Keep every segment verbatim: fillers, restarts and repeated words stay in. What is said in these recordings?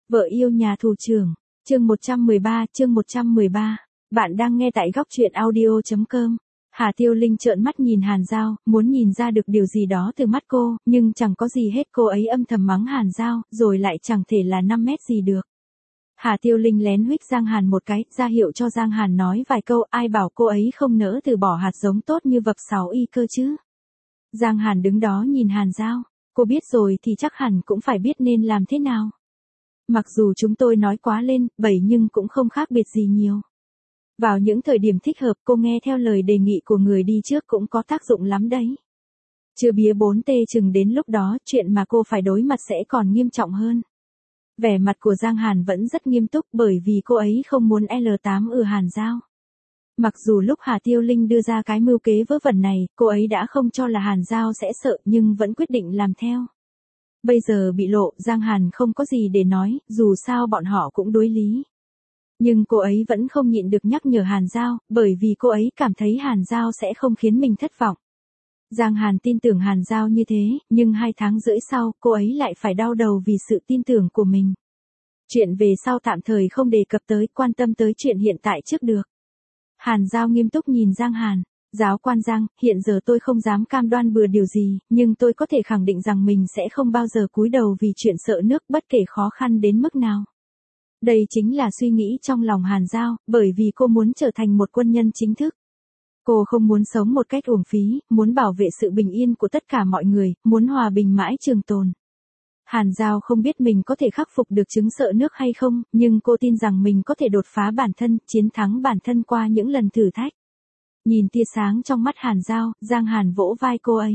Vợ yêu nhà thủ trưởng, chương một trăm mười ba, chương một trăm mười ba. Bạn đang nghe tại góc truyện audio chấm com. Hà Tiêu Linh trợn mắt nhìn Hàn Giao, muốn nhìn ra được điều gì đó từ mắt cô, nhưng chẳng có gì hết. Cô ấy âm thầm mắng Hàn Giao, rồi lại chẳng thể là năm mét gì được. Hà Tiêu Linh lén huých Giang Hàn một cái, ra hiệu cho Giang Hàn nói vài câu, ai bảo cô ấy không nỡ từ bỏ hạt giống tốt như vập sáu y cơ chứ. Giang Hàn đứng đó nhìn Hàn Giao, cô biết rồi thì chắc hẳn cũng phải biết nên làm thế nào. Mặc dù chúng tôi nói quá lên, bậy nhưng cũng không khác biệt gì nhiều. Vào những thời điểm thích hợp cô nghe theo lời đề nghị của người đi trước cũng có tác dụng lắm đấy. Chưa bía bốn tê chừng đến lúc đó chuyện mà cô phải đối mặt sẽ còn nghiêm trọng hơn. Vẻ mặt của Giang Hàn vẫn rất nghiêm túc bởi vì cô ấy không muốn L tám ở Hàn Giao. Mặc dù lúc Hà Tiêu Linh đưa ra cái mưu kế vớ vẩn này, cô ấy đã không cho là Hàn Giao sẽ sợ nhưng vẫn quyết định làm theo. Bây giờ bị lộ, Giang Hàn không có gì để nói, dù sao bọn họ cũng đối lý. Nhưng cô ấy vẫn không nhịn được nhắc nhở Hàn Giao, bởi vì cô ấy cảm thấy Hàn Giao sẽ không khiến mình thất vọng. Giang Hàn tin tưởng Hàn Giao như thế, nhưng hai tháng rưỡi sau, cô ấy lại phải đau đầu vì sự tin tưởng của mình. Chuyện về sau tạm thời không đề cập tới, quan tâm tới chuyện hiện tại trước được. Hàn Giao nghiêm túc nhìn Giang Hàn. Giáo quan Giang, hiện giờ tôi không dám cam đoan bừa điều gì, nhưng tôi có thể khẳng định rằng mình sẽ không bao giờ cúi đầu vì chuyện sợ nước bất kể khó khăn đến mức nào. Đây chính là suy nghĩ trong lòng Hàn Giao, bởi vì cô muốn trở thành một quân nhân chính thức. Cô không muốn sống một cách uổng phí, muốn bảo vệ sự bình yên của tất cả mọi người, muốn hòa bình mãi trường tồn. Hàn Giao không biết mình có thể khắc phục được chứng sợ nước hay không, nhưng cô tin rằng mình có thể đột phá bản thân, chiến thắng bản thân qua những lần thử thách. Nhìn tia sáng trong mắt Hàn Giao, Giang Hàn vỗ vai cô ấy.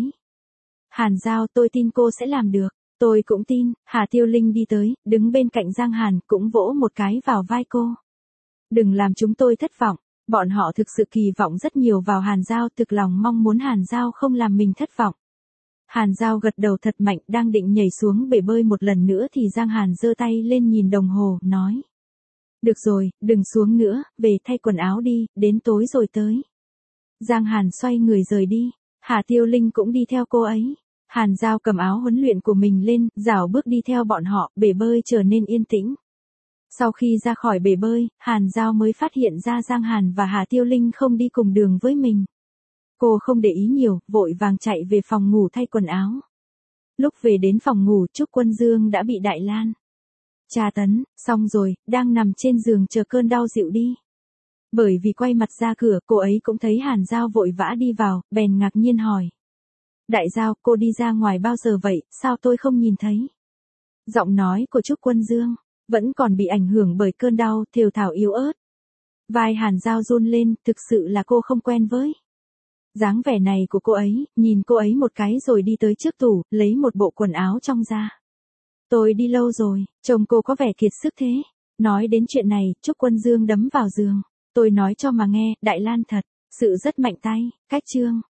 Hàn Giao, tôi tin cô sẽ làm được. Tôi cũng tin. Hà Tiêu Linh đi tới, đứng bên cạnh Giang Hàn, cũng vỗ một cái vào vai cô. Đừng làm chúng tôi thất vọng. Bọn họ thực sự kỳ vọng rất nhiều vào Hàn Giao, thực lòng mong muốn Hàn Giao không làm mình thất vọng. Hàn Giao gật đầu thật mạnh, đang định nhảy xuống bể bơi một lần nữa thì Giang Hàn giơ tay lên nhìn đồng hồ, nói. Được rồi, đừng xuống nữa, về thay quần áo đi, đến tối rồi tới. Giang Hàn xoay người rời đi, Hà Tiêu Linh cũng đi theo cô ấy. Hàn Giao cầm áo huấn luyện của mình lên, rảo bước đi theo bọn họ, bể bơi trở nên yên tĩnh. Sau khi ra khỏi bể bơi, Hàn Giao mới phát hiện ra Giang Hàn và Hà Tiêu Linh không đi cùng đường với mình. Cô không để ý nhiều, vội vàng chạy về phòng ngủ thay quần áo. Lúc về đến phòng ngủ, Trúc Quân Dương đã bị Đại Lan tra tấn, xong rồi, đang nằm trên giường chờ cơn đau dịu đi. Bởi vì quay mặt ra cửa, cô ấy cũng thấy Hàn Giao vội vã đi vào, bèn ngạc nhiên hỏi. Đại Giao, cô đi ra ngoài bao giờ vậy, sao tôi không nhìn thấy? Giọng nói của Trúc Quân Dương vẫn còn bị ảnh hưởng bởi cơn đau, thều thào yếu ớt. Vai Hàn Giao run lên, thực sự là cô không quen với dáng vẻ này của cô ấy, nhìn cô ấy một cái rồi đi tới trước tủ, lấy một bộ quần áo trong ra. Tôi đi lâu rồi, chồng cô có vẻ kiệt sức thế. Nói đến chuyện này, Trúc Quân Dương đấm vào giường. Tôi nói cho mà nghe, Đại Lan thật, sự rất mạnh tay, cách chương.